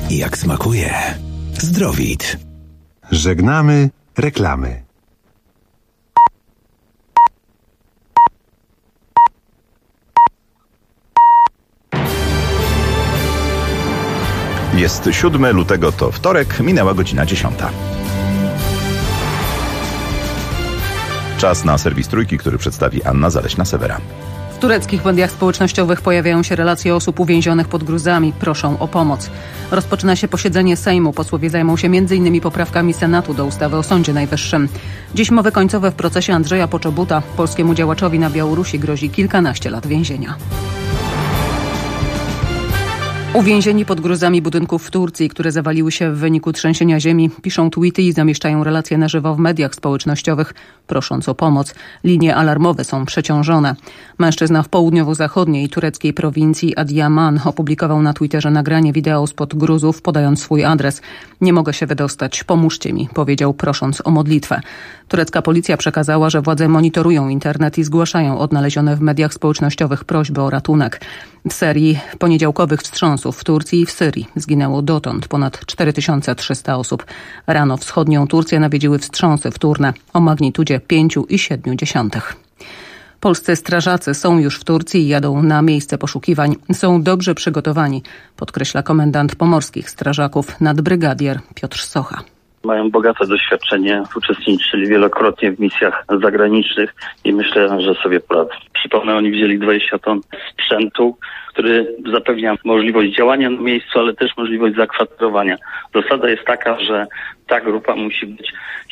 Jak smakuje. Zdrowit. Żegnamy reklamy. Jest 7 lutego, to wtorek, minęła godzina 10. Czas na serwis Trójki, który przedstawi Anna Zaleśna-Sewera. W tureckich mediach społecznościowych pojawiają się relacje osób uwięzionych pod gruzami. Proszą o pomoc. Rozpoczyna się posiedzenie Sejmu. Posłowie zajmą się m.in. poprawkami Senatu do ustawy o Sądzie Najwyższym. Dziś mowy końcowe w procesie Andrzeja Poczobuta. Polskiemu działaczowi na Białorusi grozi kilkanaście lat więzienia. Uwięzieni pod gruzami budynków w Turcji, które zawaliły się w wyniku trzęsienia ziemi, piszą tweety i zamieszczają relacje na żywo w mediach społecznościowych, prosząc o pomoc. Linie alarmowe są przeciążone. Mężczyzna w południowo-zachodniej tureckiej prowincji Adiyaman opublikował na Twitterze nagranie wideo spod Gruzów, podając swój adres. Nie mogę się wydostać, pomóżcie mi, powiedział, prosząc o modlitwę. Turecka policja przekazała, że władze monitorują internet i zgłaszają odnalezione w mediach społecznościowych prośby o ratunek. W serii poniedziałkowych wstrząsów w Turcji i w Syrii zginęło dotąd ponad 4300 osób. Rano wschodnią Turcję nawiedziły wstrząsy wtórne o magnitudzie 5,7. Polscy strażacy są już w Turcji i jadą na miejsce poszukiwań. Są dobrze przygotowani, podkreśla komendant pomorskich strażaków nadbrygadier Piotr Socha. Mają bogate doświadczenie, uczestniczyli wielokrotnie w misjach zagranicznych i myślę, że sobie poradzą. Przypomnę, oni wzięli 20 ton sprzętu, który zapewnia możliwość działania na miejscu, ale też możliwość zakwaterowania. Zasada jest taka, że ta grupa musi być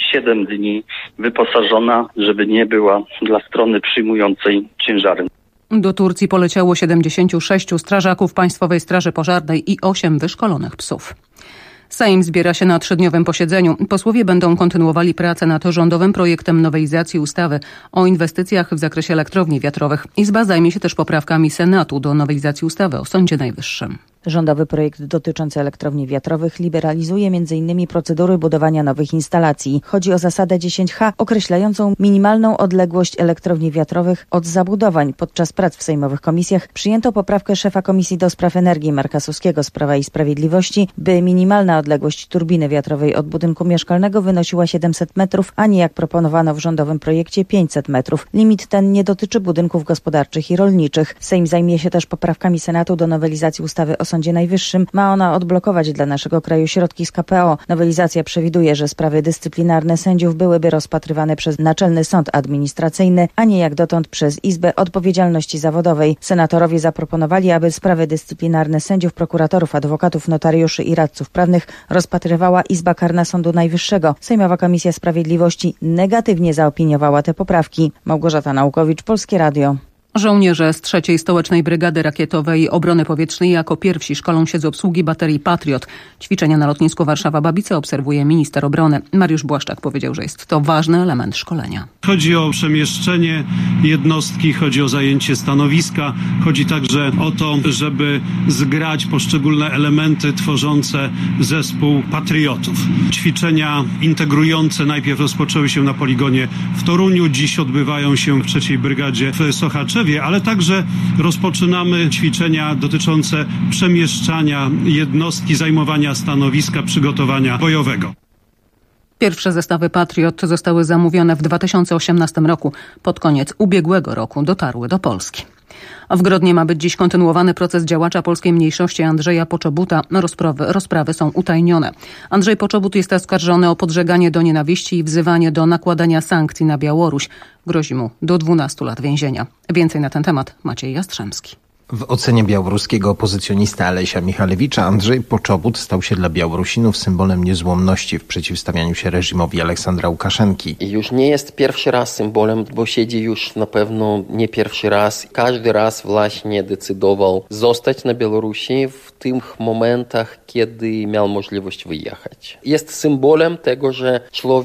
7 dni wyposażona, żeby nie była dla strony przyjmującej ciężarem. Do Turcji poleciało 76 strażaków Państwowej Straży Pożarnej i 8 wyszkolonych psów. Sejm zbiera się na 3-dniowym posiedzeniu. Posłowie będą kontynuowali pracę nad rządowym projektem nowelizacji ustawy o inwestycjach w zakresie elektrowni wiatrowych. Izba zajmie się też poprawkami Senatu do nowelizacji ustawy o Sądzie Najwyższym. Rządowy projekt dotyczący elektrowni wiatrowych liberalizuje m.in. procedury budowania nowych instalacji. Chodzi o zasadę 10H określającą minimalną odległość elektrowni wiatrowych od zabudowań. Podczas prac w sejmowych komisjach przyjęto poprawkę szefa Komisji do Spraw Energii Marka Suskiego z Prawa i Sprawiedliwości, by minimalna odległość turbiny wiatrowej od budynku mieszkalnego wynosiła 700 metrów, a nie jak proponowano w rządowym projekcie 500 metrów. Limit ten nie dotyczy budynków gospodarczych i rolniczych. Sejm zajmie się też poprawkami Senatu do nowelizacji ustawy o Sądzie Najwyższym. Ma ona odblokować dla naszego kraju środki z KPO. Nowelizacja przewiduje, że sprawy dyscyplinarne sędziów byłyby rozpatrywane przez Naczelny Sąd Administracyjny, a nie jak dotąd przez Izbę Odpowiedzialności Zawodowej. Senatorowie zaproponowali, aby sprawy dyscyplinarne sędziów, prokuratorów, adwokatów, notariuszy i radców prawnych rozpatrywała Izba Karna Sądu Najwyższego. Sejmowa Komisja Sprawiedliwości negatywnie zaopiniowała te poprawki. Małgorzata Naukowicz, Polskie Radio. Żołnierze z 3. Stołecznej Brygady Rakietowej Obrony Powietrznej jako pierwsi szkolą się z obsługi baterii Patriot. Ćwiczenia na lotnisku Warszawa-Babice obserwuje minister obrony. Mariusz Błaszczak powiedział, że jest to ważny element szkolenia. Chodzi o przemieszczenie jednostki, chodzi o zajęcie stanowiska, chodzi także o to, żeby zgrać poszczególne elementy tworzące zespół patriotów. Ćwiczenia integrujące najpierw rozpoczęły się na poligonie w Toruniu, dziś odbywają się w 3. Brygadzie w Sochaczewie, ale także rozpoczynamy ćwiczenia dotyczące przemieszczania jednostki, zajmowania stanowiska, przygotowania bojowego. Pierwsze zestawy Patriot zostały zamówione w 2018 roku. Pod koniec ubiegłego roku dotarły do Polski. W Grodnie ma być dziś kontynuowany proces działacza polskiej mniejszości Andrzeja Poczobuta. Rozprawy są utajnione. Andrzej Poczobut jest oskarżony o podżeganie do nienawiści i wzywanie do nakładania sankcji na Białoruś. Grozi mu do 12 lat więzienia. Więcej na ten temat Maciej Jastrzębski. W ocenie białoruskiego opozycjonista Alesia Michalewicza Andrzej Poczobut stał się dla Białorusinów symbolem niezłomności w przeciwstawianiu się reżimowi Aleksandra Łukaszenki. I już nie jest pierwszy raz symbolem, bo siedzi już na pewno nie pierwszy raz. Każdy raz właśnie decydował zostać na Białorusi w tych momentach, kiedy miał możliwość wyjechać. Jest symbolem tego, że człowiek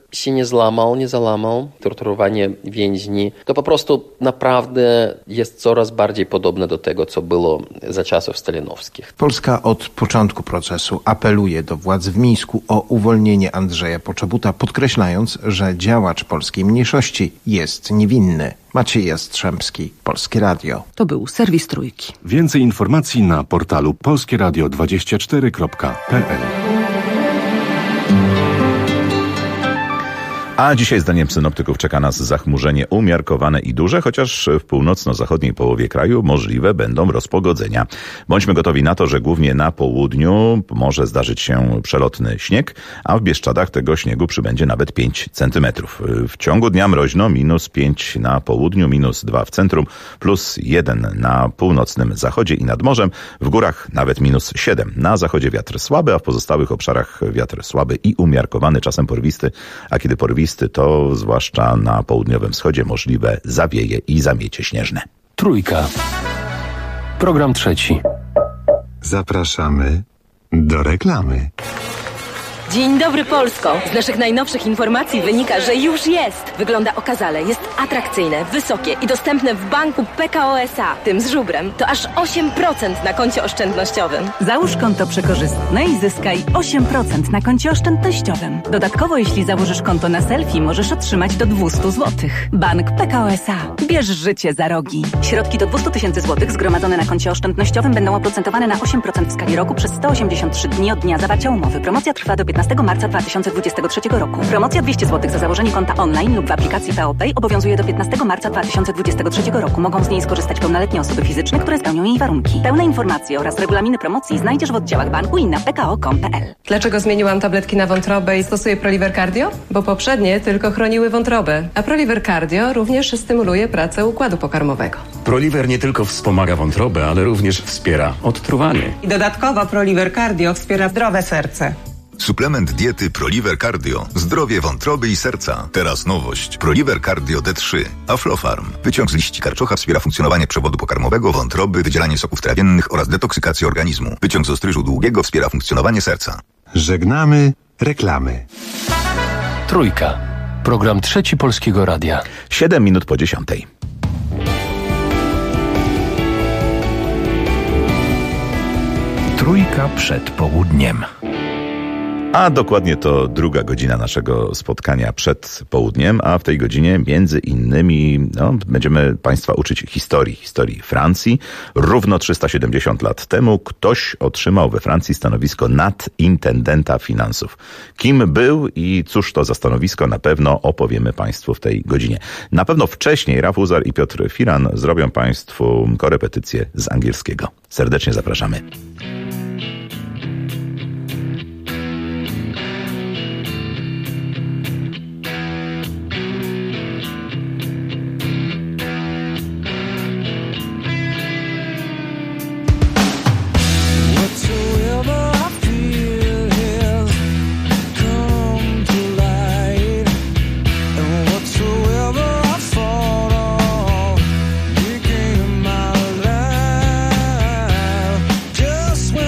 się nie złamał, nie zalamał. Torturowanie więźni to po prostu naprawdę jest coraz bardziej podobne do tego, co było za czasów stalinowskich. Polska od początku procesu apeluje do władz w Mińsku o uwolnienie Andrzeja Poczobuta, podkreślając, że działacz polskiej mniejszości jest niewinny. Maciej Jastrzębski, Polskie Radio. To był serwis Trójki. Więcej informacji na portalu polskieradio24.pl. A dzisiaj zdaniem synoptyków czeka nas zachmurzenie umiarkowane i duże, chociaż w północno-zachodniej połowie kraju możliwe będą rozpogodzenia. Bądźmy gotowi na to, że głównie na południu może zdarzyć się przelotny śnieg, a w Bieszczadach tego śniegu przybędzie nawet 5 centymetrów. W ciągu dnia mroźno, -5 na południu, -2 w centrum, +1 na północnym zachodzie i nad morzem. W górach nawet -7. Na zachodzie wiatr słaby, a w pozostałych obszarach wiatr słaby i umiarkowany, czasem porwisty, a kiedy porwisty, to zwłaszcza na południowym wschodzie możliwe zawieje i zamiecie śnieżne. Trójka. Program trzeci. Zapraszamy do reklamy. Dzień dobry Polsko! Z naszych najnowszych informacji wynika, że już jest! Wygląda okazale, jest atrakcyjne, wysokie i dostępne w banku PKO SA, tym z żubrem. To aż 8% na koncie oszczędnościowym. Załóż konto przekorzystne i zyskaj 8% na koncie oszczędnościowym. Dodatkowo, jeśli założysz konto na selfie, możesz otrzymać do 200 zł. Bank PKO SA. Bierz życie za rogi. Środki do 200 000 złotych zgromadzone na koncie oszczędnościowym będą oprocentowane na 8% w skali roku przez 183 dni od dnia zawarcia umowy. Promocja trwa do 15 marca 2023 roku. Promocja 200 zł za założenie konta online lub w aplikacji PO Pay obowiązuje do 15 marca 2023 roku. Mogą z niej skorzystać pełnoletnie osoby fizyczne, które spełnią jej warunki. Pełne informacje oraz regulaminy promocji znajdziesz w oddziałach banku i na pko.com.pl. Dlaczego zmieniłam tabletki na wątrobę i stosuję Proliver Cardio? Bo poprzednie tylko chroniły wątrobę, a Proliver Cardio również stymuluje pracę układu pokarmowego. Proliver nie tylko wspomaga wątrobę, ale również wspiera odtruwanie. I dodatkowo Proliver Cardio wspiera zdrowe serce. Suplement diety Proliver Cardio. Zdrowie wątroby i serca. Teraz nowość. Proliver Cardio D3. Aflofarm. Wyciąg z liści karczocha wspiera funkcjonowanie przewodu pokarmowego, wątroby, wydzielanie soków trawiennych oraz detoksykację organizmu. Wyciąg z ostryżu długiego wspiera funkcjonowanie serca. Żegnamy reklamy. Trójka. Program trzeci Polskiego Radia. 7 minut po 10. Trójka przed południem. A dokładnie to druga godzina naszego spotkania przed południem, a w tej godzinie między innymi będziemy Państwa uczyć historii Francji. Równo 370 lat temu ktoś otrzymał we Francji stanowisko nadintendenta finansów. Kim był i cóż to za stanowisko, na pewno opowiemy Państwu w tej godzinie. Na pewno wcześniej Raf Uzar i Piotr Firan zrobią Państwu korepetycję z angielskiego. Serdecznie zapraszamy. Just when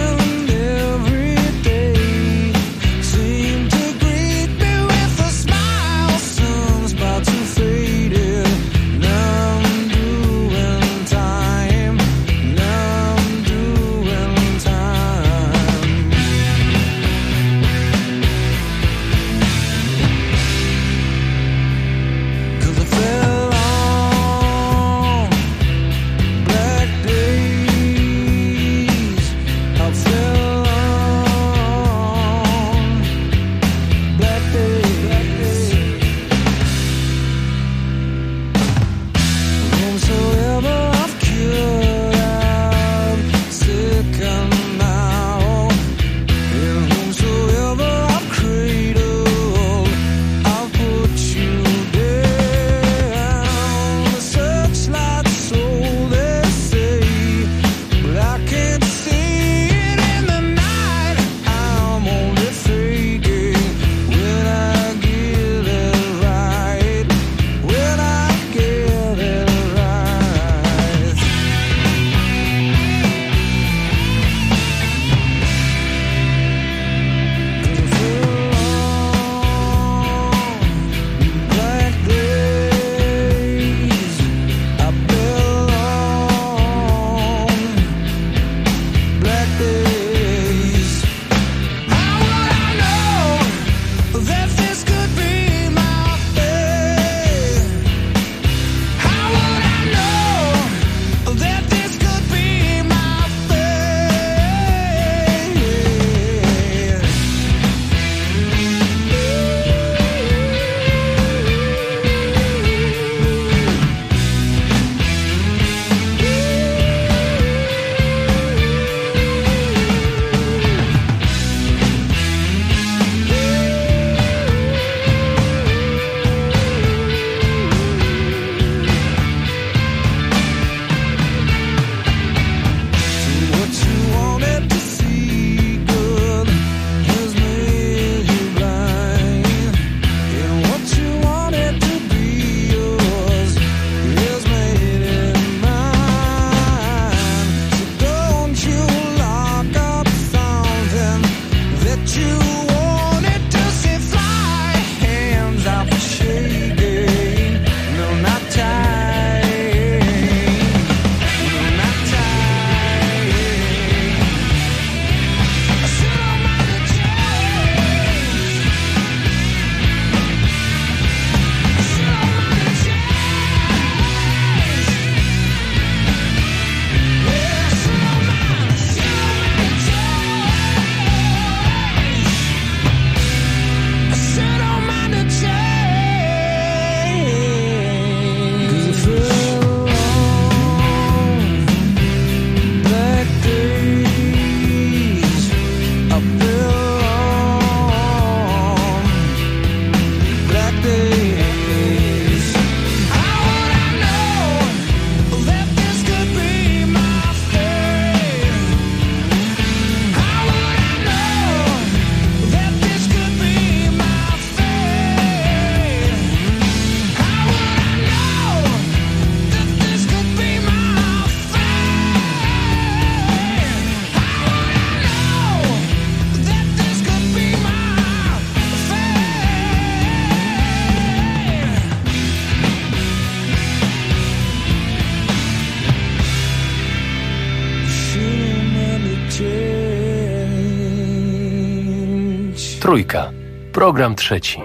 Trójka. Program trzeci.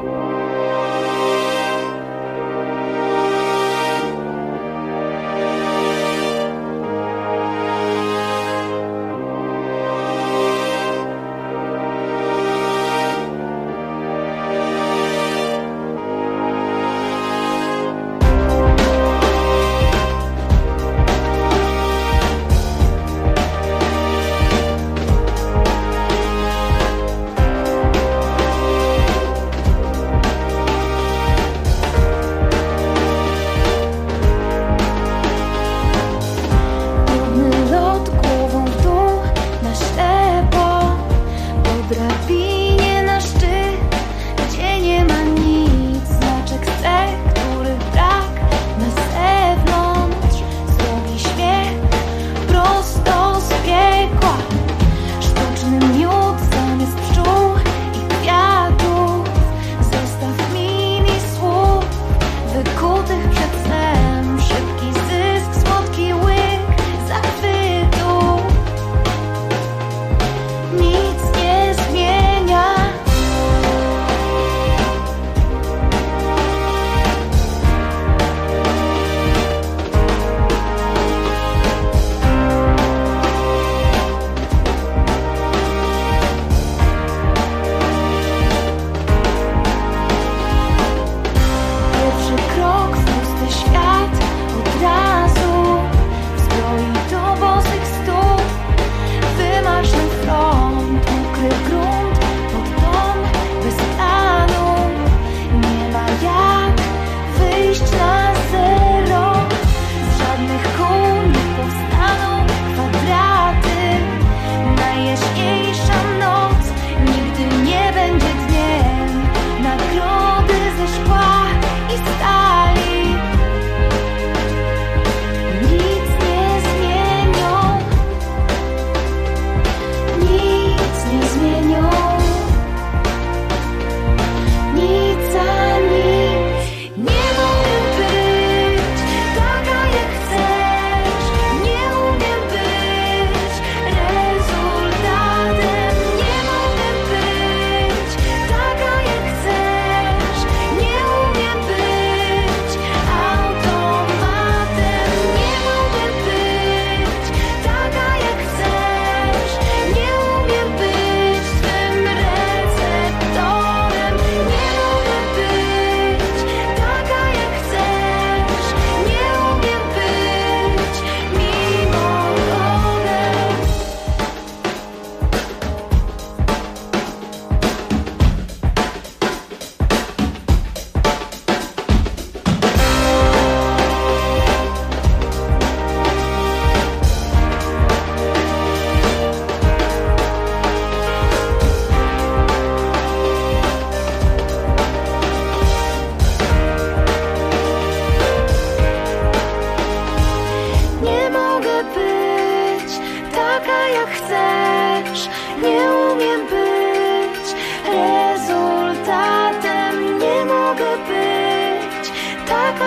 Nic nie zmienia.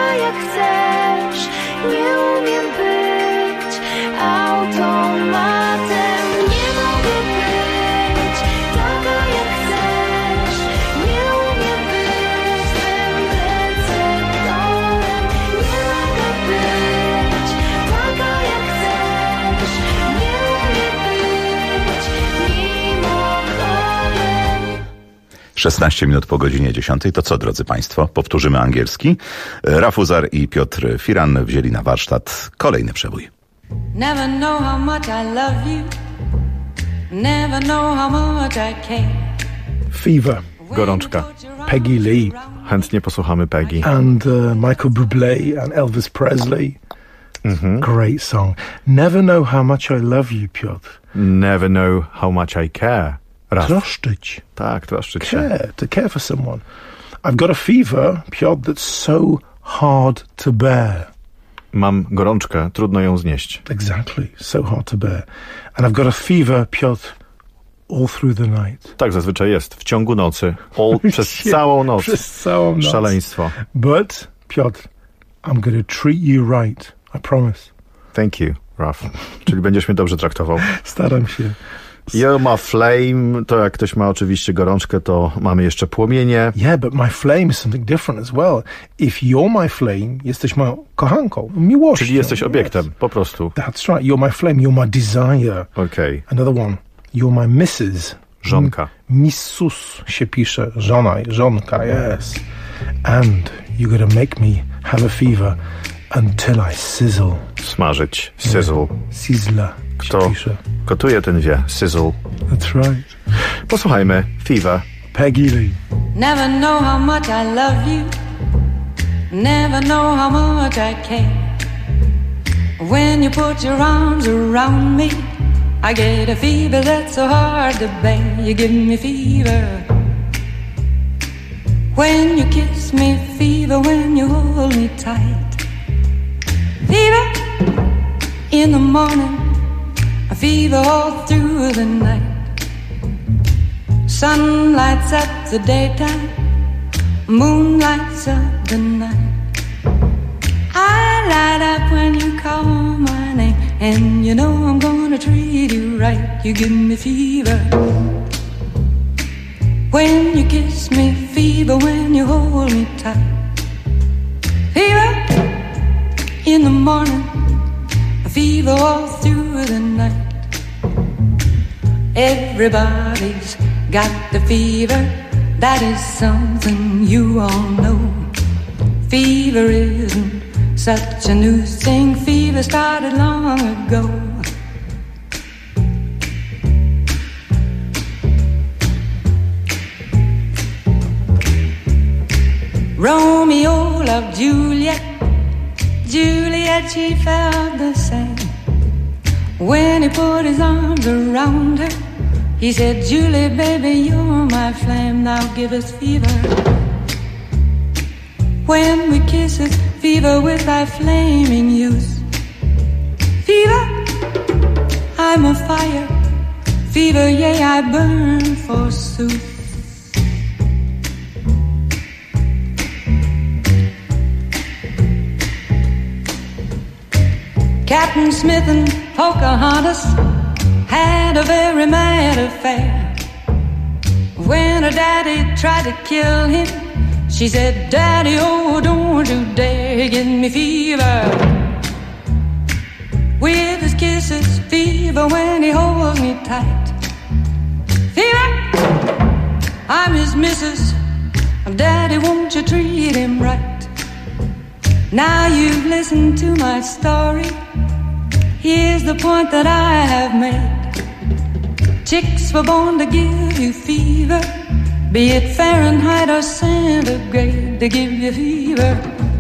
taka jak chcesz. Nie umiem być automatem. Nie mogę być taka jak chcesz. Nie umiem być twym receptorem. Nie mogę być taka jak chcesz. Nie umiem być mimochodem. 16 minut po godzinie 10. To co, drodzy Państwo? Powtórzymy angielski. Rafuzar i Piotr Firan wzięli na warsztat kolejny przebój. Never know how much I love you. Never know how much I care. Fever. Gorączka. Peggy Lee. Chętnie posłuchamy Peggy. And Michael Bublé and Elvis Presley. Great song. Never know how much I love you, Piotr. Never know how much I care. Troszczyć. Tak, troszczyć się. Care. To care for someone. I've got a fever, Piotr, that's so hard to bear. Mam gorączkę, trudno ją znieść. Exactly. So hard to bear. And I've got a fever, Piotr, all through the night. Tak zazwyczaj jest. W ciągu nocy. Przez całą noc. Przez całą noc. Szaleństwo. But, Piotr, I'm going to treat you right. I promise. Thank you, Raf. Czyli będziesz mnie dobrze traktował. Staram się. You're my flame, to jak ktoś ma oczywiście gorączkę, to mamy jeszcze płomienie. Yeah, but my flame is something different as well. If you're my flame, jesteś moją kochanką, miłością. Czyli jesteś obiektem, po prostu. That's right, you're my flame, you're my desire. Okay. Another one, you're my missus. Żonka. Missus się pisze, żona, żonka, yes. And you're gonna make me have a fever until I sizzle. Smażyć, sizzle. Sizzle. Kto gotuje, ten wie. Sizzle. That's right. Posłuchajmy. Fever. Peggy Lee. Never know how much I love you. Never know how much I care. When you put your arms around me, I get a fever that's so hard to bear. You give me fever. When you kiss me, fever. When you hold me tight, fever in the morning. A fever all through the night. Sun lights up the daytime, moon lights up the night. I light up when you call my name, and you know I'm gonna treat you right. You give me fever. When you kiss me, fever. When you hold me tight, fever in the morning. A fever all through the night. Everybody's got the fever. That is something you all know. Fever isn't such a new thing. Fever started long ago. Romeo loved Juliet. Juliet, she felt the same. When he put his arms around her, he said, Julie, baby, you're my flame. Now give us fever. When we kiss us, fever with our flaming youth. Fever, I'm a fire. Fever, yea, I burn forsooth. Captain Smith and Pocahontas had a very mad affair. When her daddy tried to kill him, she said, Daddy, oh, don't you dare give me fever. With his kisses, fever when he holds me tight. Fever, I'm his missus. Daddy, won't you treat him right? Now you've listened to my story. Here's the point that I have made. Chicks were born to give you fever, be it Fahrenheit or centigrade, to give you fever.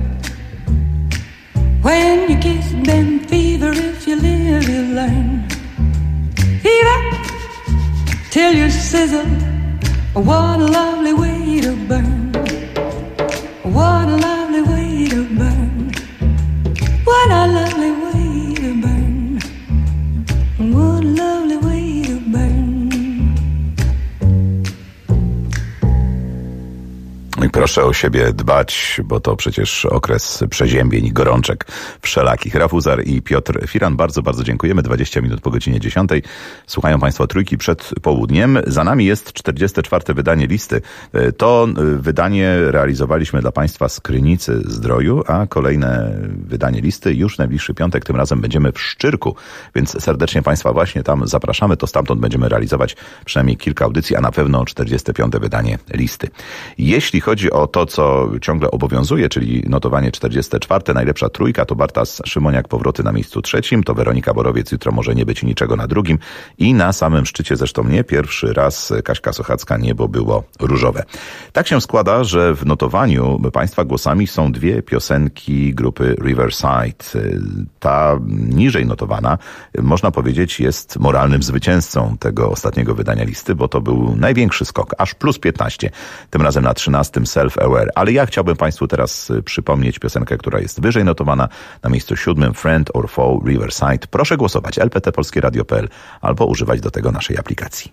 When you kiss them, fever, if you live, you learn. Fever, till you sizzle. What a lovely way to burn. What a lovely way to burn. What a lovely way to burn. What a lovely way to burn. I proszę o siebie dbać, bo to przecież okres przeziębień i gorączek wszelakich. Rafuzar i Piotr Firan, bardzo, bardzo dziękujemy. 20 minut po godzinie 10. Słuchają Państwo Trójki przed południem. Za nami jest 44. wydanie listy. To wydanie realizowaliśmy dla Państwa z Krynicy Zdroju, a kolejne wydanie listy już w najbliższy piątek. Tym razem będziemy w Szczyrku, więc serdecznie Państwa właśnie tam zapraszamy. To stamtąd będziemy realizować przynajmniej kilka audycji, a na pewno 45. wydanie listy. Jeśli chodzi o to, co ciągle obowiązuje, czyli notowanie 44, najlepsza trójka, to Bartas Szymoniak, powroty na miejscu 3, to Weronika Borowiec, jutro może nie być niczego na 2 i na samym szczycie, zresztą nie pierwszy raz, Kaśka Sochacka, niebo było różowe. Tak się składa, że w notowaniu Państwa głosami są 2 piosenki grupy Riverside. Ta niżej notowana, można powiedzieć, jest moralnym zwycięzcą tego ostatniego wydania listy, bo to był największy skok, aż plus 15, tym razem na 13 Self-Aware. Ale ja chciałbym Państwu teraz przypomnieć piosenkę, która jest wyżej notowana, na miejscu 7 Friend or Foe Riverside. Proszę głosować lptpolskieradio.pl albo używać do tego naszej aplikacji.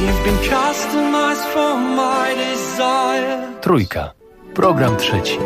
You've been customized for my desire. Trójka. Program trzeci.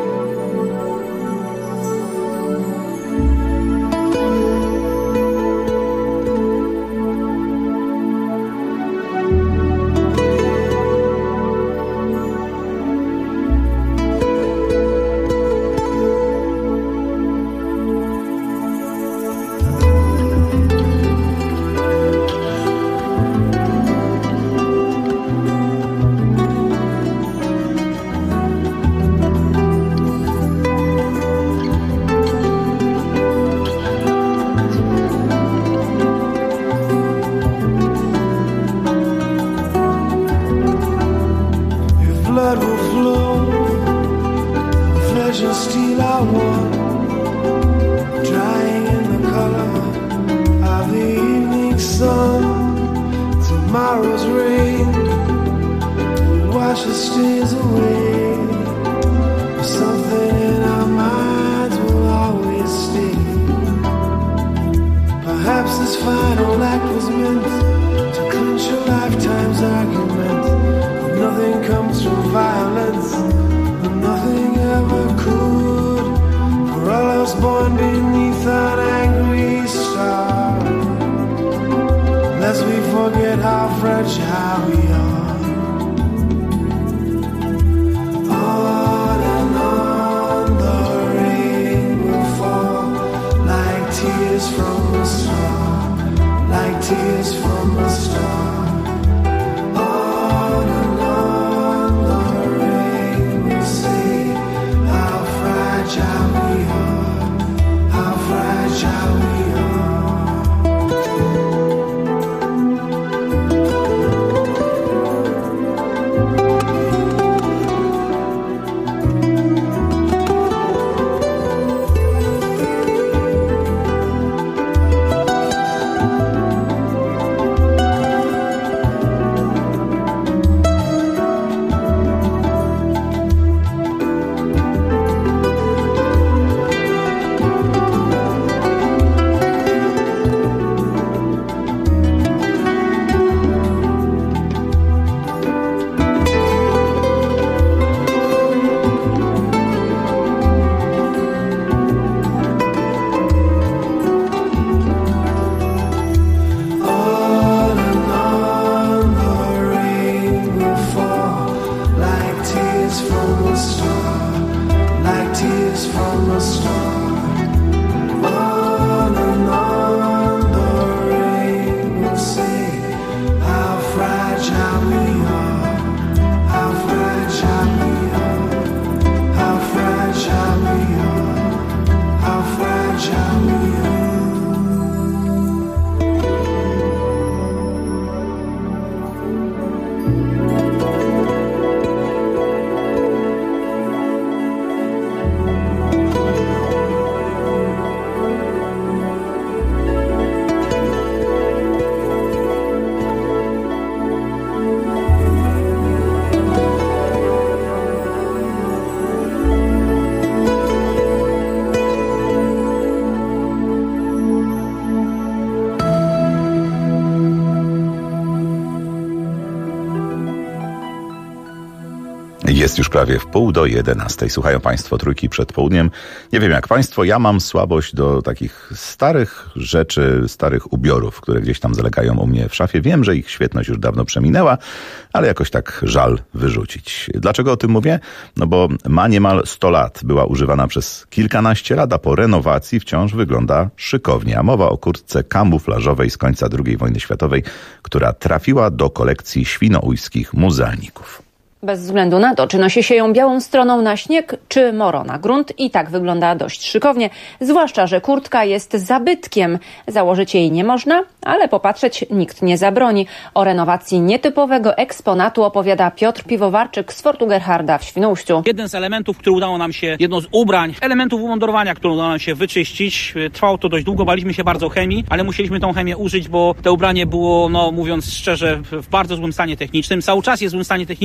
Jest już prawie 10:30. Słuchają Państwo Trójki przed południem. Nie wiem jak Państwo, ja mam słabość do takich starych rzeczy, starych ubiorów, które gdzieś tam zalegają u mnie w szafie. Wiem, że ich świetność już dawno przeminęła, ale jakoś tak żal wyrzucić. Dlaczego o tym mówię? No bo ma niemal 100 lat. Była używana przez kilkanaście lat, a po renowacji wciąż wygląda szykownie. A mowa o kurtce kamuflażowej z końca II wojny światowej, która trafiła do kolekcji świnoujskich muzealników. Bez względu na to, czy nosi się ją białą stroną na śnieg, czy moro na grunt, i tak wygląda dość szykownie, zwłaszcza, że kurtka jest zabytkiem. Założyć jej nie można, ale popatrzeć nikt nie zabroni. O renowacji nietypowego eksponatu opowiada Piotr Piwowarczyk z Fortu Gerharda w Świnoujściu. Jeden z elementów, który udało nam się, jedno z ubrań, elementów umundurowania, które udało nam się wyczyścić. Trwało to dość długo, baliśmy się bardzo chemii, ale musieliśmy tą chemię użyć, bo to ubranie było, no mówiąc szczerze, w bardzo złym stanie technicznym. Cały czas jest w złym stanie technicznym, ale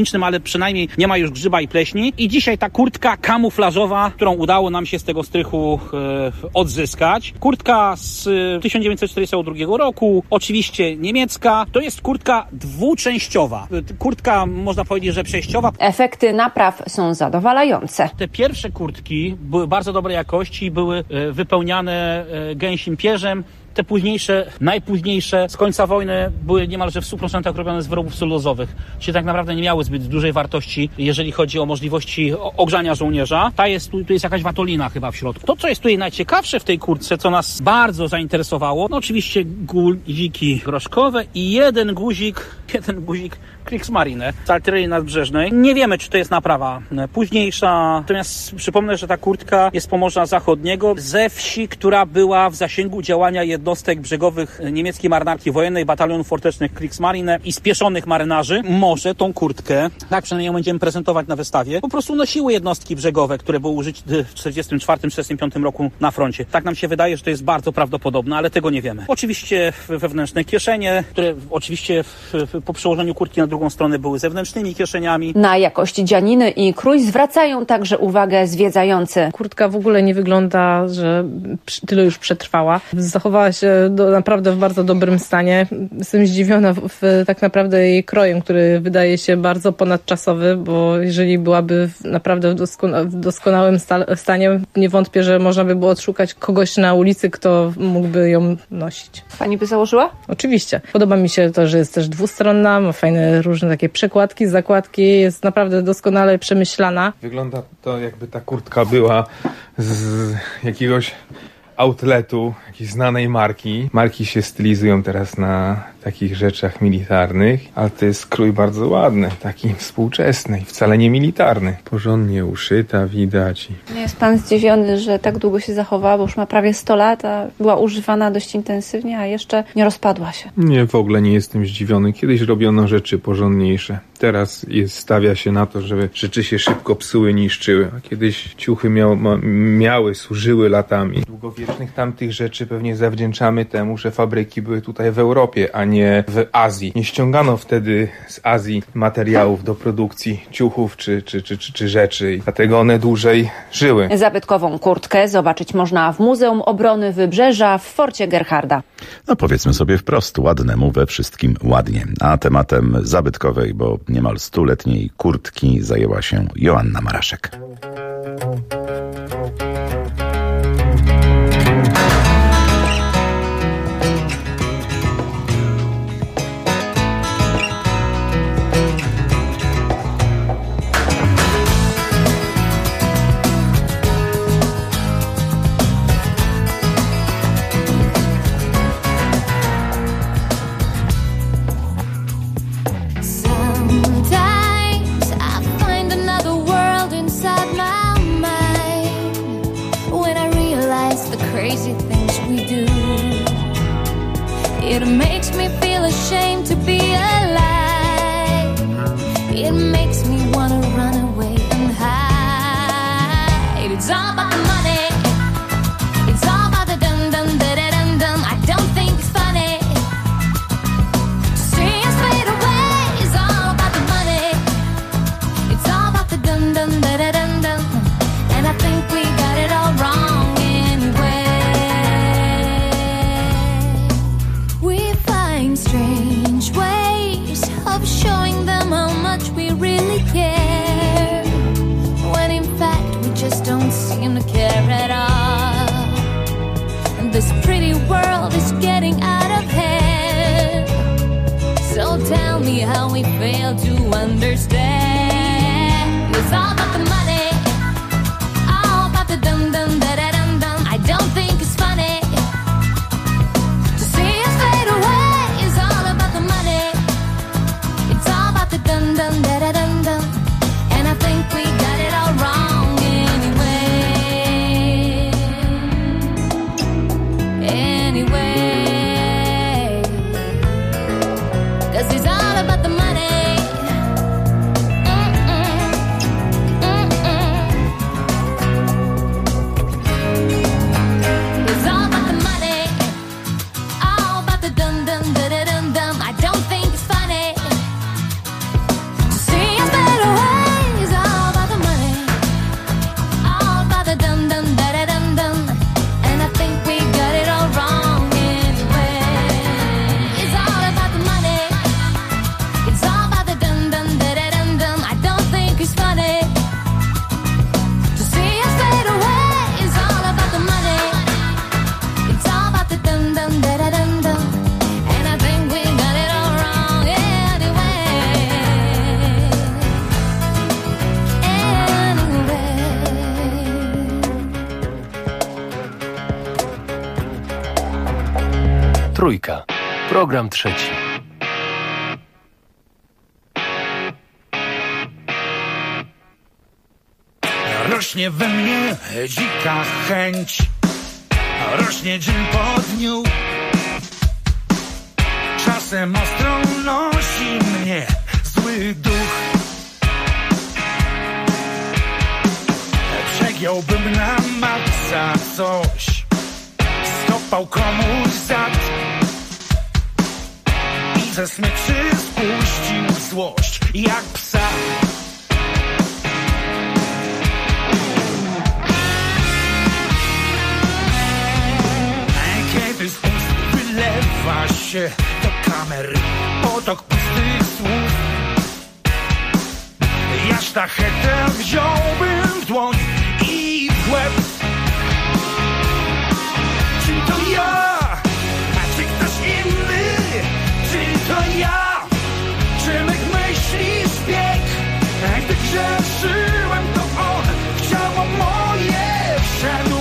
przynajmniej nie ma już grzyba i pleśni. I dzisiaj ta kurtka kamuflażowa, którą udało nam się z tego strychu odzyskać. Kurtka z 1942 roku, oczywiście niemiecka. To jest kurtka dwuczęściowa. Kurtka, można powiedzieć, że przejściowa. Efekty napraw są zadowalające. Te pierwsze kurtki były bardzo dobrej jakości, były wypełniane gęsim pierzem. Te późniejsze, najpóźniejsze z końca wojny były niemalże w 100% robione z wyrobów celulozowych. Czyli tak naprawdę nie miały zbyt dużej wartości, jeżeli chodzi o możliwości ogrzania żołnierza. Tu jest jakaś watolina chyba w środku. To, co jest tutaj najciekawsze w tej kurtce, co nas bardzo zainteresowało, no oczywiście guziki groszkowe i jeden guzik Kriegsmarine z artylerii nadbrzeżnej. Nie wiemy, czy to jest naprawa późniejsza. Natomiast przypomnę, że ta kurtka jest z Pomorza Zachodniego, ze wsi, która była w zasięgu działania jednostek brzegowych niemieckiej marynarki wojennej, batalionów fortecznych Kriegsmarine i spieszonych marynarzy. Może tą kurtkę, tak przynajmniej ją będziemy prezentować na wystawie, po prostu nosiły jednostki brzegowe, które były użyte w 1944-1945 roku na froncie. Tak nam się wydaje, że to jest bardzo prawdopodobne, ale tego nie wiemy. Oczywiście wewnętrzne kieszenie, które oczywiście po przełożeniu kurtki na drugą stronę były zewnętrznymi kieszeniami. Na jakość dzianiny i krój zwracają także uwagę zwiedzający. Kurtka w ogóle nie wygląda, że tyle już przetrwała. Zachowała się naprawdę w bardzo dobrym stanie. Jestem zdziwiona tak naprawdę jej krojem, który wydaje się bardzo ponadczasowy, bo jeżeli byłaby naprawdę w doskonałym stanie, nie wątpię, że można by było odszukać kogoś na ulicy, kto mógłby ją nosić. Pani by założyła? Oczywiście. Podoba mi się to, że jest też dwustronna, ma fajne różne takie przekładki, zakładki, jest naprawdę doskonale przemyślana. Wygląda to, jakby ta kurtka była z jakiegoś outletu, jakiejś znanej marki. Marki się stylizują teraz na takich rzeczach militarnych, ale to jest krój bardzo ładny, taki współczesny i wcale nie militarny. Porządnie uszyta, widać. Nie jest pan zdziwiony, że tak długo się zachowała, bo już ma prawie 100 lat, a była używana dość intensywnie, a jeszcze nie rozpadła się. Nie, w ogóle nie jestem zdziwiony. Kiedyś robiono rzeczy porządniejsze. Teraz stawia się na to, żeby rzeczy się szybko psuły, niszczyły. A kiedyś ciuchy służyły latami. Długowiecznych tamtych rzeczy pewnie zawdzięczamy temu, że fabryki były tutaj w Europie, a nie w Azji. Nie ściągano wtedy z Azji materiałów do produkcji ciuchów czy rzeczy. Dlatego one dłużej żyły. Zabytkową kurtkę zobaczyć można w Muzeum Obrony Wybrzeża w Forcie Gerharda. No powiedzmy sobie wprost, ładnemu we wszystkim ładnie. A tematem zabytkowej, bo niemal 100-letniej kurtki zajęła się Joanna Maraszek. It makes me feel ashamed to be alive. It makes me wanna run away and hide. It's all about the money. It's all about the dum dum da da dum dum. I don't think it's funny to see us fade away. It's all about the money. It's all about the dum dum da da dum dum. And I think we got it all wrong. Strange ways of showing them how much we really care, when in fact we just don't seem to care at all. And this pretty world is getting out of hand. So tell me how we fail to understand. It's all about the money, all about the dum dum da da dum dum. I don't think it's funny to see us fade away. Dun dun da da dun dun, and I think we got it all wrong anyway. Anyway, 'cause it's all about the money. Trójka. Program trzeci. Rośnie we mnie dzika chęć, rośnie dzień po dniu. Czasem ostro nosi mnie zły duch. Przegiąłbym na maksa coś, skopał komuś zad i ze smyczy spuścił złość jak psa. Kiedy z ust wylewa się do kamery potok pustych słów, ja sztachetę wziąłbym w dłoń i w łeb. Czy to ja, a czy ktoś inny? Czy to ja? Czy mych myśli zbieg? Gdy grzeszyłem, to on w ciało moje wszedł.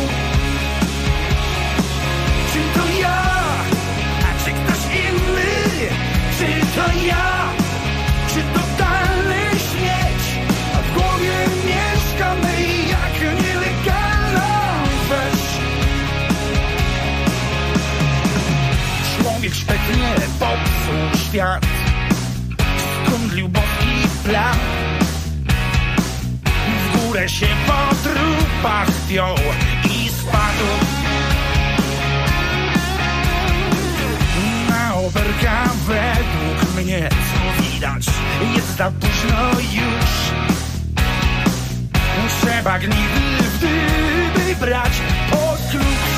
Czy to ja, a czy ktoś inny? Czy to ja? Czy totalny śmieć? A w głowie mieszkamy jak nielegalna wesz. Człowiek szpetnie popsuł świat, skundlił boski plan. W górę się po trupach wziął i spadł. Na oberka według mnie, co widać, jest za późno już. Trzeba gnidy w dyby brać pod klucz.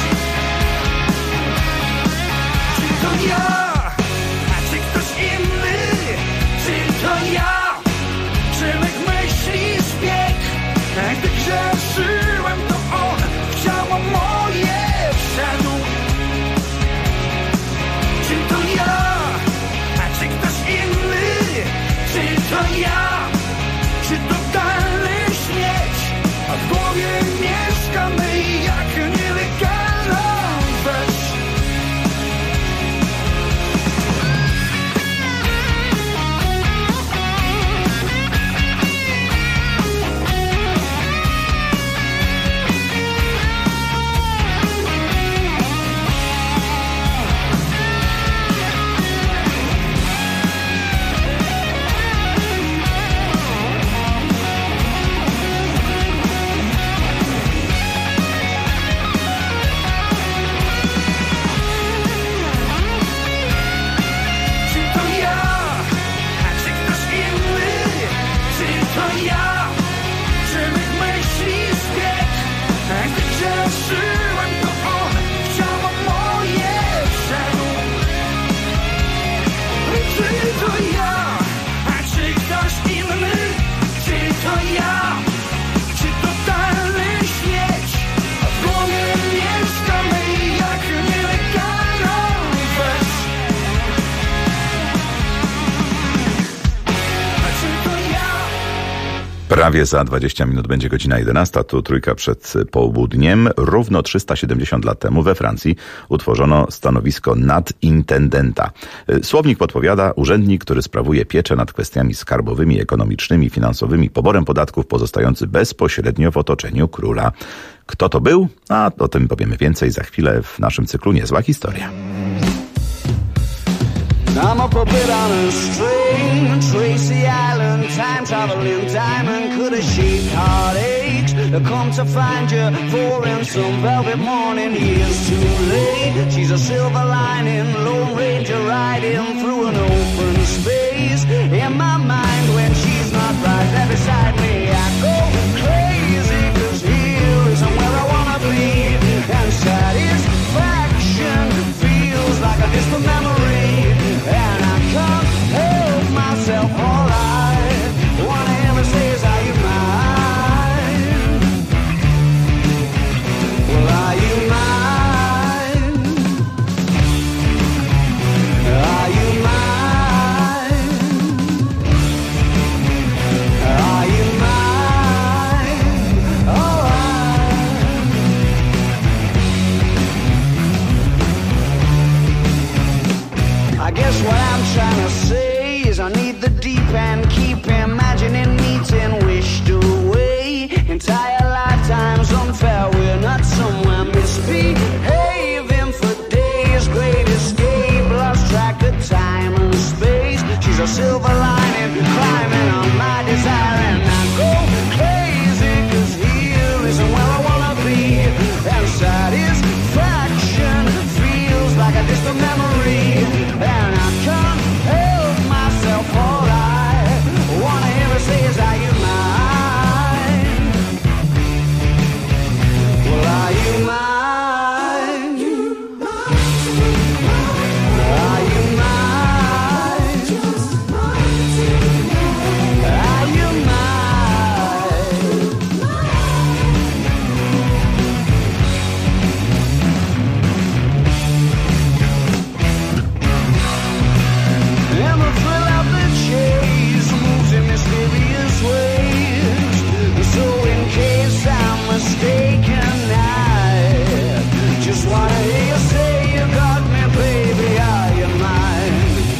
Czy to ja, a czy ktoś inny? Czy to ja? Czy mych myśli zbieg? Gdy grzeszyłem, to on w ciało moje wszedł. Czy to ja, a czy ktoś inny? Czy to ja? Czy totalny śmieć? A w głowie mieszkamy jak nielegalna wesz. Prawie za 20 minut będzie godzina 11, tu Trójka przed południem. Równo 370 lat temu we Francji utworzono stanowisko nadintendenta. Słownik podpowiada urzędnik, który sprawuje pieczę nad kwestiami skarbowymi, ekonomicznymi, finansowymi, poborem podatków, pozostający bezpośrednio w otoczeniu króla. Kto to był? A o tym powiemy więcej za chwilę w naszym cyklu Niezła Historia. I'm up a bit on a string, Tracy Island, time traveling diamond, could have shaped heartaches, come to find you, for in some velvet morning, years too late, she's a silver lining, Lone Ranger riding through an open space, in my mind when she's not right there beside me, I go crazy, cause here isn't where I wanna be, and satisfaction feels like a distant memory. And I can't help myself, all I wanna hear me say is, are you mine? Well, are you mine? Are you mine? and keep imagining meeting wished away. Entire lifetimes unfair, we're not somewhere misbehaving for days. Great escape, lost track of time and space. She's a silver lining, climbing on my desire, and I go crazy, 'cause here isn't where I wanna be. And satisfaction feels like a distant memory, and I can't help myself. All I wanna hear her say is, are you mine? Well, are you mine? Are you mine? Are you and the thrill of the chase moves in mysterious ways. So in case I'm mistaken, I just wanna hear you say you got me, baby, are you mine?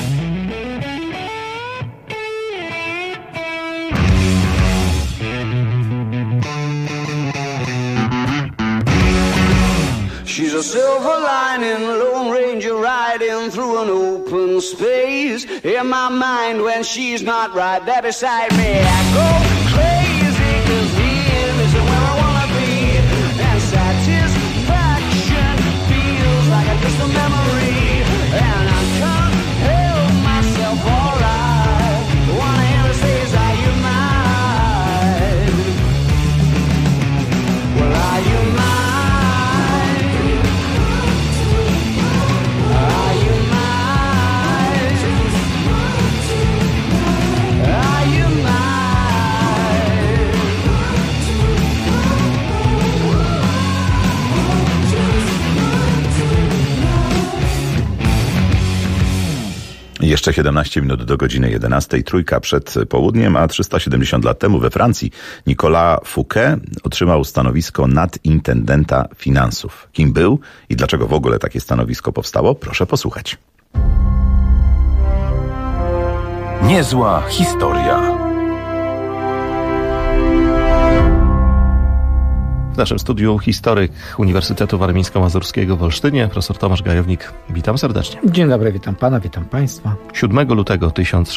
She's a silver lining, Lone Ranger riding through an open space. In my mind when she's not right there beside me, I go crazy, 'cause here isn't where I wanna be. And satisfaction feels like a distant memory, and I can't help myself. All I wanna hear her say is, are you mine? Well, are you mine? Are you mine? Are you Jeszcze 17 minut do godziny 11, trójka przed południem, a 370 lat temu we Francji Nicolas Fouquet otrzymał stanowisko nadintendenta finansów. Kim był i dlaczego w ogóle takie stanowisko powstało? Proszę posłuchać. Niezła historia. W naszym studiu historyk Uniwersytetu Warmińsko-Mazurskiego w Olsztynie, profesor Tomasz Gajownik. Witam serdecznie. Dzień dobry, witam pana, witam państwa. 7 lutego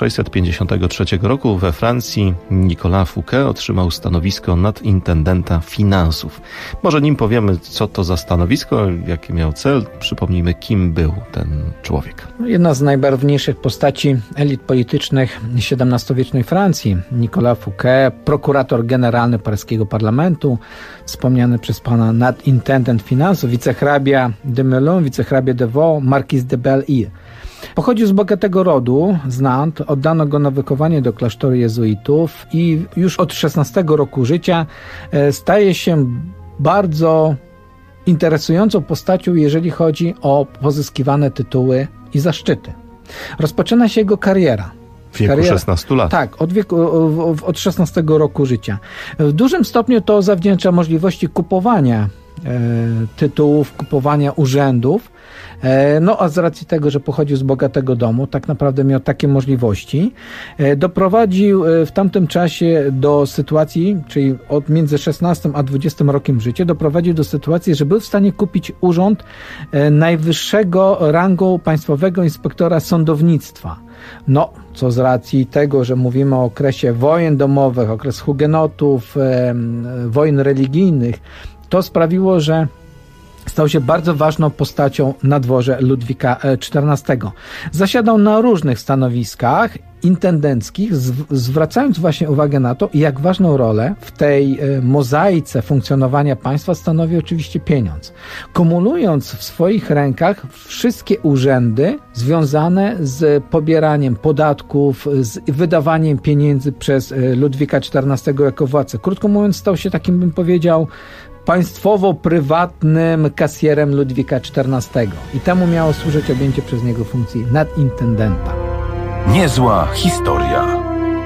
1653 roku we Francji Nicolas Fouquet otrzymał stanowisko nadintendenta finansów. Może nim powiemy, co to za stanowisko, jaki miał cel, przypomnijmy, kim był ten człowiek. Jedna z najbarwniejszych postaci elit politycznych XVII-wiecznej Francji, Nicolas Fouquet, prokurator generalny paryskiego parlamentu, wspomniany przez pana nadintendent finansów, wicehrabia de Melun, wicehrabia de Vaux, markiz de Belle-Île. Pochodził z bogatego rodu, z Nantes, oddano go na wychowanie do klasztoru jezuitów i już od 16 roku życia staje się bardzo interesującą postacią, jeżeli chodzi o pozyskiwane tytuły i zaszczyty. Rozpoczyna się jego kariera. W wieku 16 lat. Tak, od 16 roku życia. W dużym stopniu to zawdzięcza możliwości kupowania tytułów, kupowania urzędów. No a z racji tego, że pochodził z bogatego domu, tak naprawdę miał takie możliwości, doprowadził w tamtym czasie do sytuacji, czyli od między 16 a 20 rokiem życia, doprowadził do sytuacji, że był w stanie kupić urząd najwyższego rangą państwowego inspektora sądownictwa. No, co z racji tego, że mówimy o okresie wojen domowych, okres hugenotów, wojen religijnych, to sprawiło, że stał się bardzo ważną postacią na dworze Ludwika XIV. Zasiadał na różnych stanowiskach intendenckich, zwracając właśnie uwagę na to, jak ważną rolę w tej mozaice funkcjonowania państwa stanowi oczywiście pieniądz. Kumulując w swoich rękach wszystkie urzędy związane z pobieraniem podatków, z wydawaniem pieniędzy przez Ludwika XIV jako władcę. Krótko mówiąc, stał się takim, bym powiedział, państwowo-prywatnym kasjerem Ludwika XIV. I temu miało służyć objęcie przez niego funkcji nadintendenta. Niezła historia.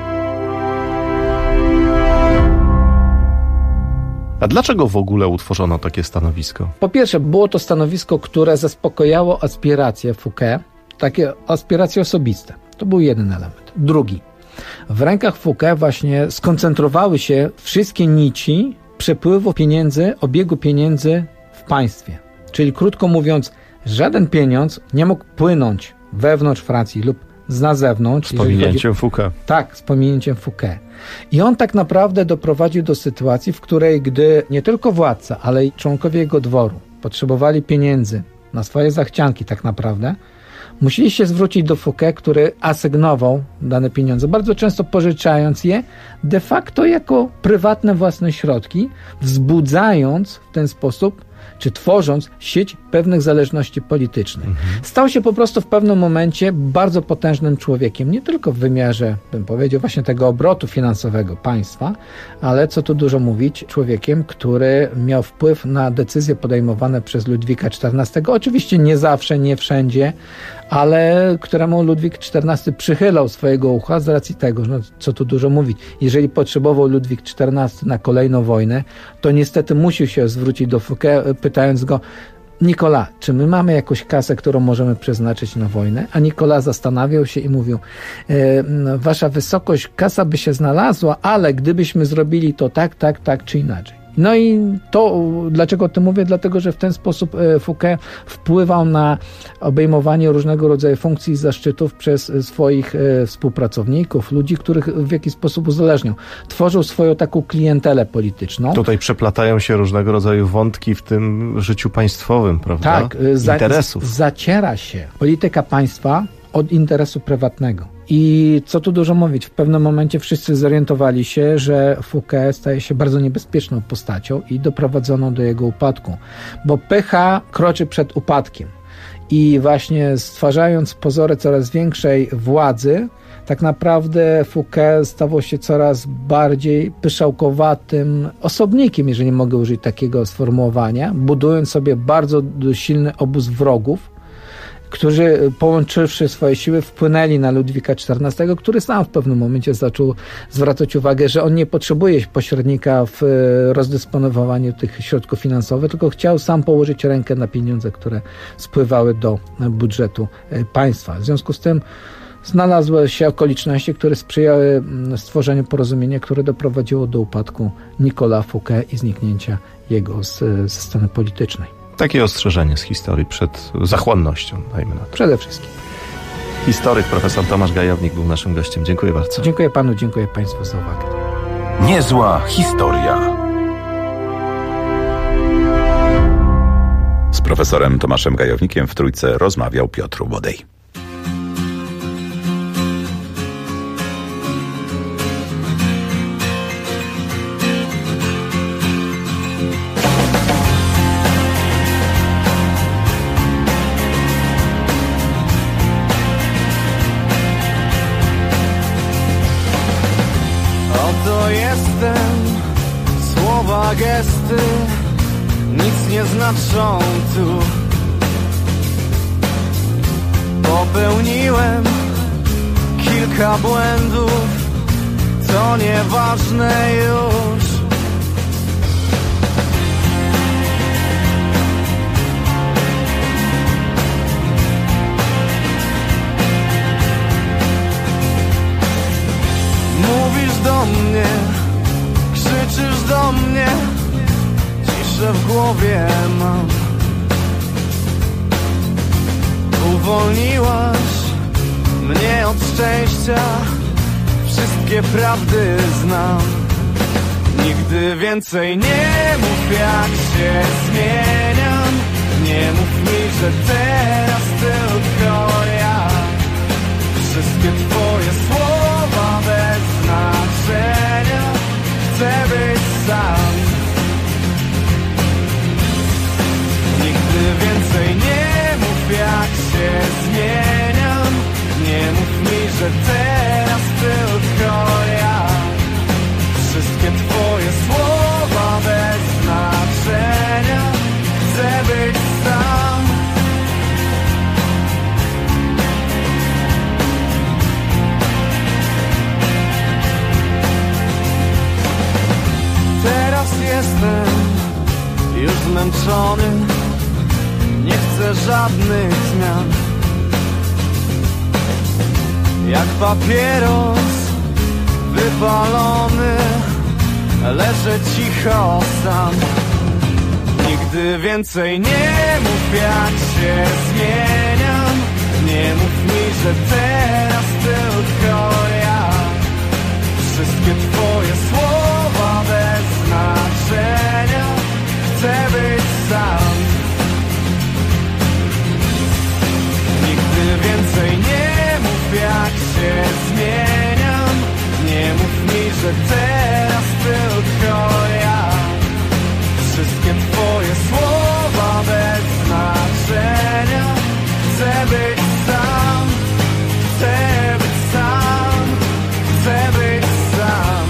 A dlaczego w ogóle utworzono takie stanowisko? Po pierwsze, było to stanowisko, które zaspokojało aspiracje Fouquet, takie aspiracje osobiste. To był jeden element. Drugi. w rękach Fouquet właśnie skoncentrowały się wszystkie nici przepływu pieniędzy, obiegu pieniędzy w państwie. Czyli krótko mówiąc, żaden pieniądz nie mógł płynąć wewnątrz Francji lub na zewnątrz. Z pominięciem Fouquet. Tak, z pominięciem Fouquet. I on tak naprawdę doprowadził do sytuacji, w której gdy nie tylko władca, ale i członkowie jego dworu potrzebowali pieniędzy na swoje zachcianki tak naprawdę, musieli się zwrócić do Fouquet, który asygnował dane pieniądze, bardzo często pożyczając je de facto jako prywatne własne środki, wzbudzając w ten sposób, czy tworząc sieć pewnych zależności politycznych. Stał się po prostu w pewnym momencie bardzo potężnym człowiekiem, nie tylko w wymiarze, bym powiedział, właśnie tego obrotu finansowego państwa, ale co tu dużo mówić, człowiekiem, który miał wpływ na decyzje podejmowane przez Ludwika XIV. Oczywiście nie zawsze, nie wszędzie, ale któremu Ludwik XIV przychylał swojego ucha z racji tego, no, co tu dużo mówić. Jeżeli potrzebował Ludwik XIV na kolejną wojnę, to niestety musiał się zwrócić do Fouquet, pytając go: Nicolas, czy my mamy jakąś kasę, którą możemy przeznaczyć na wojnę? A Nicolas zastanawiał się i mówił: wasza wysokość, kasa by się znalazła, ale gdybyśmy zrobili to tak czy inaczej. No i to, dlaczego o tym mówię? Dlatego, że w ten sposób Fouquet wpływał na obejmowanie różnego rodzaju funkcji i zaszczytów przez swoich współpracowników, ludzi, których w jakiś sposób uzależniał. Tworzył swoją taką klientelę polityczną. Tutaj przeplatają się różnego rodzaju wątki w tym życiu państwowym, prawda? Tak, interesów. Zaciera się polityka państwa od interesu prywatnego. I co tu dużo mówić, w pewnym momencie wszyscy zorientowali się, że Fouquet staje się bardzo niebezpieczną postacią i doprowadzono do jego upadku, bo pycha kroczy przed upadkiem i właśnie stwarzając pozory coraz większej władzy, tak naprawdę Fouquet stawał się coraz bardziej pyszałkowatym osobnikiem, jeżeli mogę użyć takiego sformułowania, budując sobie bardzo silny obóz wrogów, którzy połączywszy swoje siły wpłynęli na Ludwika XIV, który sam w pewnym momencie zaczął zwracać uwagę, że on nie potrzebuje pośrednika w rozdysponowaniu tych środków finansowych, tylko chciał sam położyć rękę na pieniądze, które spływały do budżetu państwa. W związku z tym znalazły się okoliczności, które sprzyjały stworzeniu porozumienia, które doprowadziło do upadku Nicolas Fouquet i zniknięcia jego ze sceny politycznej. Takie ostrzeżenie z historii przed zachłannością, dajmy na to. Przede wszystkim. Historyk profesor Tomasz Gajownik był naszym gościem. Dziękuję bardzo. Dziękuję panu, dziękuję państwu za uwagę. Niezła historia. Z profesorem Tomaszem Gajownikiem w Trójce rozmawiał Piotr Łodej. Gesty nic nie znaczą tu. Popełniłem kilka błędów, to nieważne już. Mówisz do mnie, krzyczysz do mnie, ciszę w głowie mam. Uwolniłaś mnie od szczęścia, wszystkie prawdy znam. Nigdy więcej nie mów, jak się zmieniam. Nie mów mi, że teraz tylko ja. Wszystkie twoje słowa bez znaczenia. Chcę być sam. Nigdy więcej nie mów, jak się zmieniam. Nie mów mi, że teraz tylko ja. Wszystkie twoje słowa bez znaczenia. Chcę być sam. Teraz jestem już zmęczony, nie chcę żadnych zmian. Jak papieros spalony, leżę cicho sam. Nigdy więcej nie mów, jak się zmieniam. Nie mów mi, że teraz tylko ja. Wszystkie twoje słowa bez znaczenia. Chcę być sam. Nigdy więcej nie mów, jak się zmieniam. Nie mów mi, że teraz tylko ja. Wszystkie twoje słowa bez znaczenia. Chcę być sam. Chcę być sam. Chcę być sam.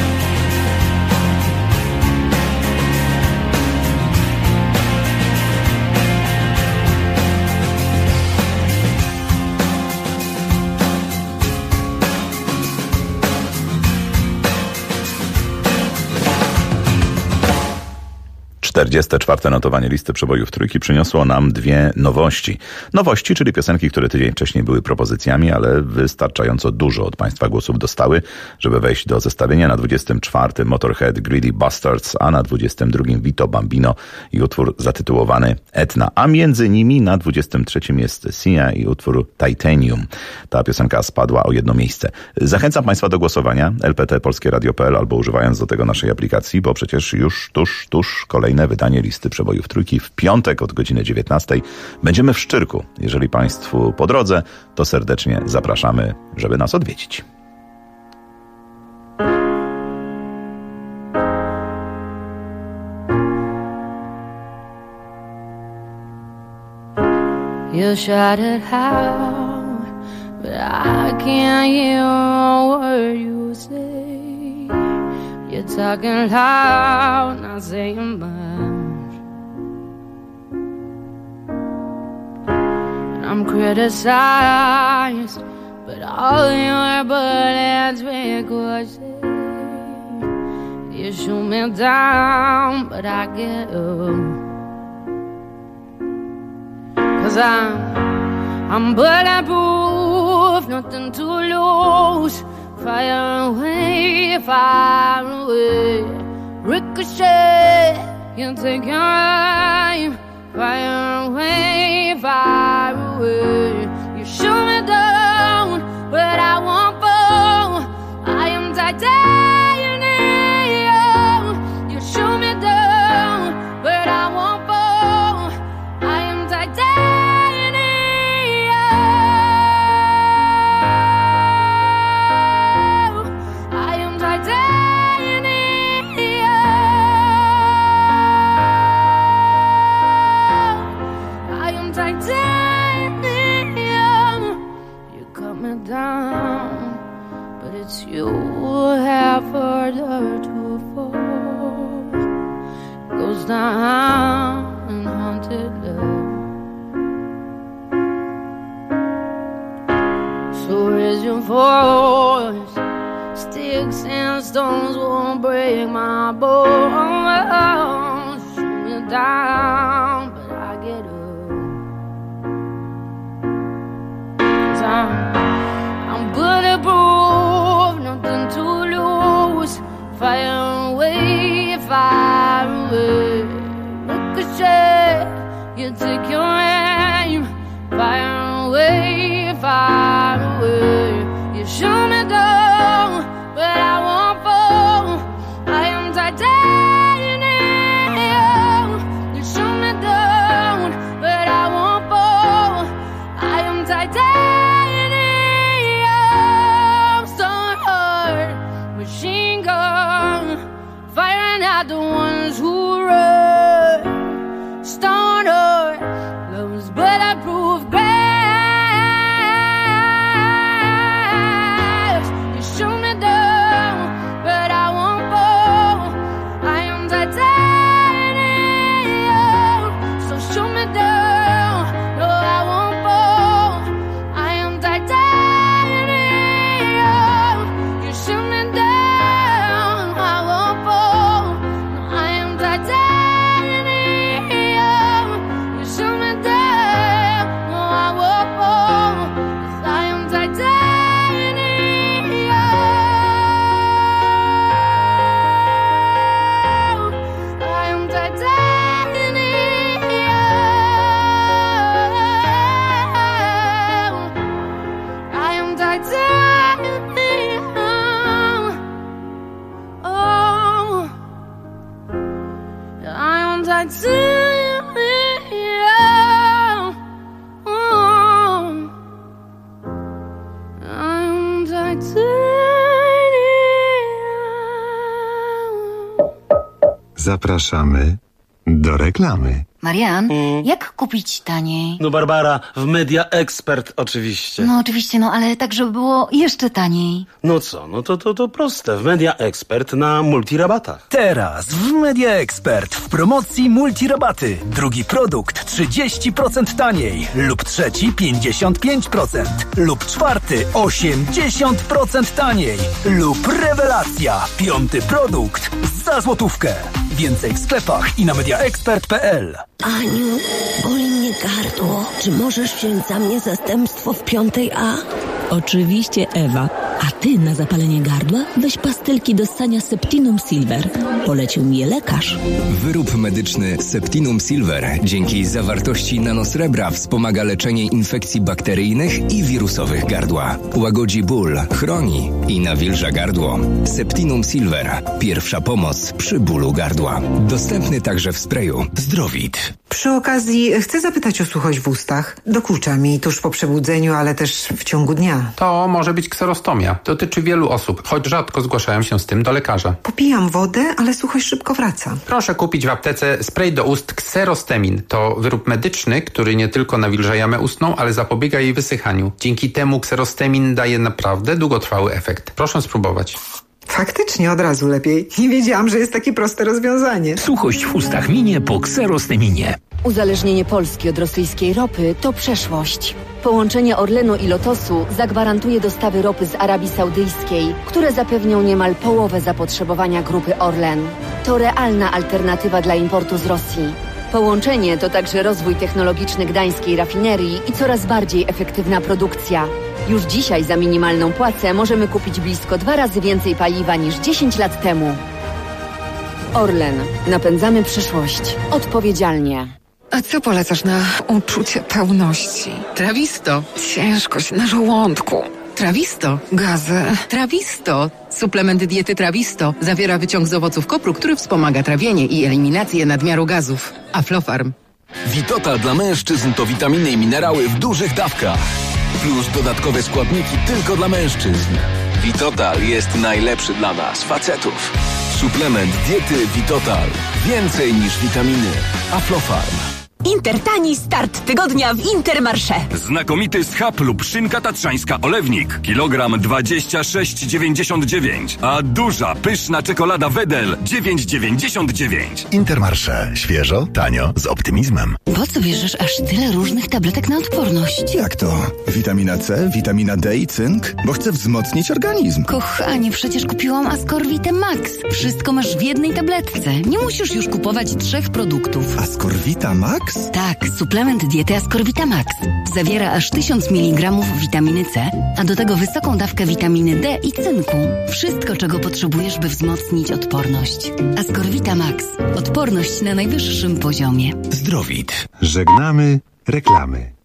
Czwarte notowanie listy przebojów trójki przyniosło nam dwie nowości. Nowości, czyli piosenki, które tydzień wcześniej były propozycjami, ale wystarczająco dużo od Państwa głosów dostały, żeby wejść do zestawienia. Na 24 Motorhead Greedy Bastards, a na 22 Vito Bambino i utwór zatytułowany Etna. A między nimi na 23 jest Sia i utwór Titanium. Ta piosenka spadła o jedno miejsce. Zachęcam Państwa do głosowania. lpt.polskieradio.pl albo używając do tego naszej aplikacji, bo przecież już tuż kolejne wydanie listy przebojów trójki w piątek od godziny 19. Będziemy w Szczyrku. Jeżeli Państwu po drodze, to serdecznie zapraszamy, żeby nas odwiedzić. You shout it out, but I can't hear a word you say. You're talking loud, not saying much. And I'm criticized, but all your bullets ricochet. You shoot me down, but I get up. 'Cause I'm bulletproof, nothing to lose. Fire away, fire away. Ricochet, you take your aim. Fire away, fire away. You shoot me down, but I won't fall. I am titanium. You shoot me down, but I won't fall. I am titanium. Down, but it's you who have further to fall. Goes down in haunted love. So raise your voice. Sticks and stones won't break my bones. Shoot me down, but I get up. 'Cause I'm bulletproof, nothing to lose. Fire away, fire away. Ricochet, you take your aim. Fire away, fire away. You shoot me down, but I won't fall. I am titanium. You shoot me down. Zapraszamy do reklamy. Marian, jak kupić taniej? No Barbara, w Media Expert oczywiście. No oczywiście, ale tak, żeby było jeszcze taniej. No co, no to proste. W Media Expert na multirabatach. Teraz w Media Expert w promocji multirabaty. Drugi produkt 30% taniej lub trzeci 55% lub czwarty 80% taniej lub rewelacja. Piąty produkt za złotówkę. Więcej w sklepach i na mediaexpert.pl. Aniu, boli mnie gardło. Czy możesz wziąć za mnie zastępstwo w 5A? Oczywiście, Ewa. A ty na zapalenie gardła weź pastylki do ssania Septinum Silver. Polecił mi je lekarz. Wyrób medyczny Septinum Silver dzięki zawartości nanosrebra wspomaga leczenie infekcji bakteryjnych i wirusowych gardła. Łagodzi ból, chroni i nawilża gardło. Septinum Silver. Pierwsza pomoc przy bólu gardła. Dostępny także w sprayu Zdrowit. Przy okazji chcę zapytać o suchość w ustach. Dokucza mi tuż po przebudzeniu, ale też w ciągu dnia. To może być kserostomia. Dotyczy wielu osób, choć rzadko zgłaszają się z tym do lekarza. Popijam wodę, ale suchość szybko wraca. Proszę kupić w aptece spray do ust Xerostemin. To wyrób medyczny, który nie tylko nawilża jamę ustną, ale zapobiega jej wysychaniu. Dzięki temu Xerostemin daje naprawdę długotrwały efekt. Proszę spróbować. Faktycznie od razu lepiej. Nie wiedziałam, że jest takie proste rozwiązanie. Suchość w ustach minie po Xerosteminie. Uzależnienie Polski od rosyjskiej ropy to przeszłość. Połączenie Orlenu i Lotosu zagwarantuje dostawy ropy z Arabii Saudyjskiej, które zapewnią niemal połowę zapotrzebowania grupy Orlen. To realna alternatywa dla importu z Rosji. Połączenie to także rozwój technologiczny gdańskiej rafinerii i coraz bardziej efektywna produkcja. Już dzisiaj za minimalną płacę możemy kupić blisko 2 razy więcej paliwa niż 10 lat temu. Orlen. Napędzamy przyszłość. Odpowiedzialnie. A co polecasz na uczucie pełności? Trawisto. Ciężkość na żołądku. Trawisto. Gazy. Trawisto. Suplement diety Trawisto zawiera wyciąg z owoców kopru, który wspomaga trawienie i eliminację nadmiaru gazów. Aflofarm. Vitotal dla mężczyzn to witaminy i minerały w dużych dawkach. Plus dodatkowe składniki tylko dla mężczyzn. Vitotal jest najlepszy dla nas, facetów. Suplement diety Vitotal. Więcej niż witaminy. Aflofarm. Intertani start tygodnia w Intermarché. Znakomity schab lub szynka tatrzańska Olewnik. Kilogram 26,99. A duża, pyszna czekolada Wedel 9,99. Intermarché. Świeżo, tanio, z optymizmem. Po co bierzesz aż tyle różnych tabletek na odporność? Jak to? Witamina C, witamina D i cynk? Bo chcę wzmocnić organizm. Kochanie, przecież kupiłam Ascorvite Max. Wszystko masz w jednej tabletce. Nie musisz już kupować 3 produktów. Ascorvita Max? Tak, suplement diety Ascorvita Max. Zawiera aż 1000 mg witaminy C, a do tego wysoką dawkę witaminy D i cynku. Wszystko, czego potrzebujesz, by wzmocnić odporność. Ascorvita Max. Odporność na najwyższym poziomie. Zdrowit. Żegnamy reklamy.